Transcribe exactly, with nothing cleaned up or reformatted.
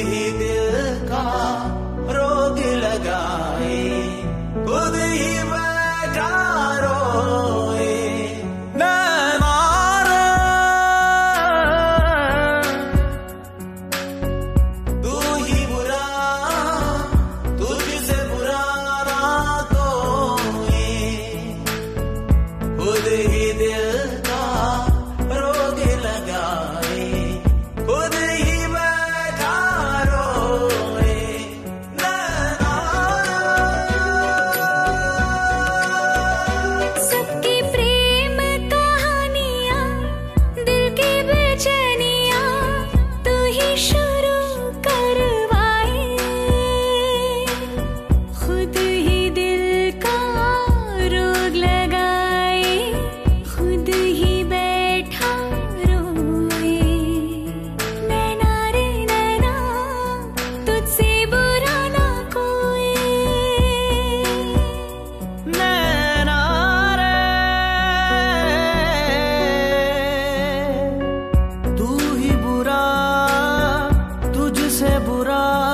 ही दिल का रोग लगाए, खुद ही बैठा रोए। नैनारे तू ही बुरा, तुझसे बुरा ना कोई, खुद ही दिल का रोग लगाए, खुद ही बैठा रोए। सबकी प्रेम कहानियाँ, दिल की बेचैनियाँ तू ही शुरू करवाए, खुद ही दिल का रोग लगाए, खुद ही बैठा रोए। नैना रे नैना तुझसे बुरा ना कोई, नैना रे तू ही बुरा, तुझसे बुरा